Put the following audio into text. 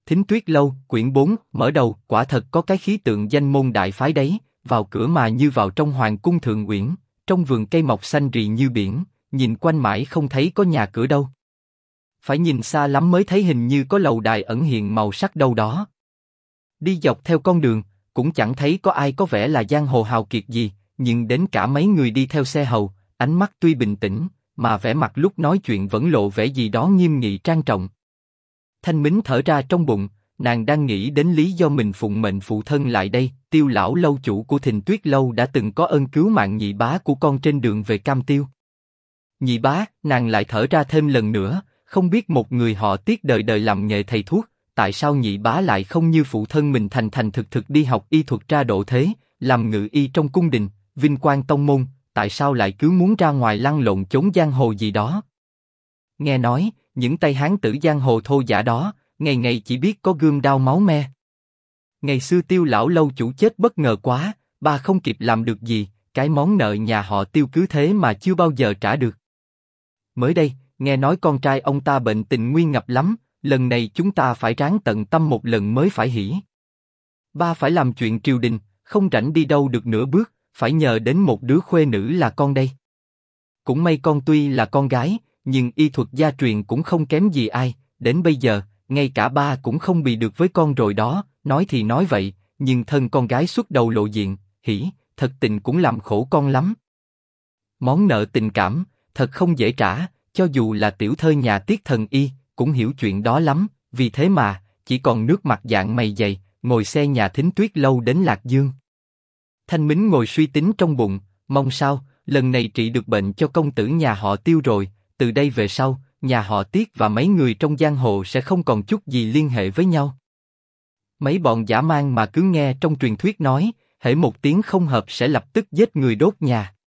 Thính Tuyết Lâu, quyển 4, mở đầu, quả thật có cái khí tượng danh môn đại phái đấy, vào cửa mà như vào trong hoàng cung thượng uyển, trong vườn cây mọc xanh rì như biển, nhìn quanh mãi không thấy có nhà cửa đâu. Phải nhìn xa lắm mới thấy hình như có lầu đài ẩn hiện màu sắc đâu đó. Đi dọc theo con đường, cũng chẳng thấy có ai có vẻ là giang hồ hào kiệt gì, nhưng đến cả mấy người đi theo xe hầu, ánh mắt tuy bình tĩnh, mà vẻ mặt lúc nói chuyện vẫn lộ vẻ gì đó nghiêm nghị trang trọng. Thanh Mính thở ra trong bụng, nàng đang nghĩ đến lý do mình phụng mệnh phụ thân lại đây. Tiêu lão lâu chủ của Thịnh Tuyết Lâu đã từng có ơn cứu mạng nhị bá của con trên đường về Cam Tiêu. Nhị bá, nàng lại thở ra thêm lần nữa, không biết một người họ Tiết đời đời làm nghề thầy thuốc, tại sao nhị bá lại không như phụ thân mình thành thành thực thực đi học y thuật ra độ thế, làm ngự y trong cung đình, vinh quang tông môn, tại sao lại cứ muốn ra ngoài lăn lộn chốn giang hồ gì đó? Nghe nói, những tay hán tử giang hồ thô giả đó, ngày ngày chỉ biết có gươm đao máu me. Ngày xưa Tiêu lão lâu chủ chết bất ngờ quá, ba không kịp làm được gì, cái món nợ nhà họ Tiêu cứ thế mà chưa bao giờ trả được. Mới đây, nghe nói con trai ông ta bệnh tình nguy ngập lắm, lần này chúng ta phải ráng tận tâm một lần mới phải hỉ. Ba phải làm chuyện triều đình, không rảnh đi đâu được nửa bước, phải nhờ đến một đứa khuê nữ là con đây. Cũng may con tuy là con gái, nhưng y thuật gia truyền cũng không kém gì ai, đến bây giờ, ngay cả ba cũng không bị được với con rồi đó. Nói thì nói vậy, nhưng thân con gái xuất đầu lộ diện, hỉ, thật tình cũng làm khổ con lắm. Món nợ tình cảm, thật không dễ trả, cho dù là tiểu thơ nhà Tiết thần y, cũng hiểu chuyện đó lắm, vì thế mà, chỉ còn nước mặt dạng mày dày, ngồi xe nhà Thính Tuyết Lâu đến Lạc Dương. Thanh Mính ngồi suy tính trong bụng, mong sao, lần này trị được bệnh cho công tử nhà họ Tiêu rồi, từ đây về sau, nhà họ Tiết và mấy người trong giang hồ sẽ không còn chút gì liên hệ với nhau. Mấy bọn dã man mà cứ nghe trong truyền thuyết nói, hễ một tiếng không hợp sẽ lập tức giết người đốt nhà.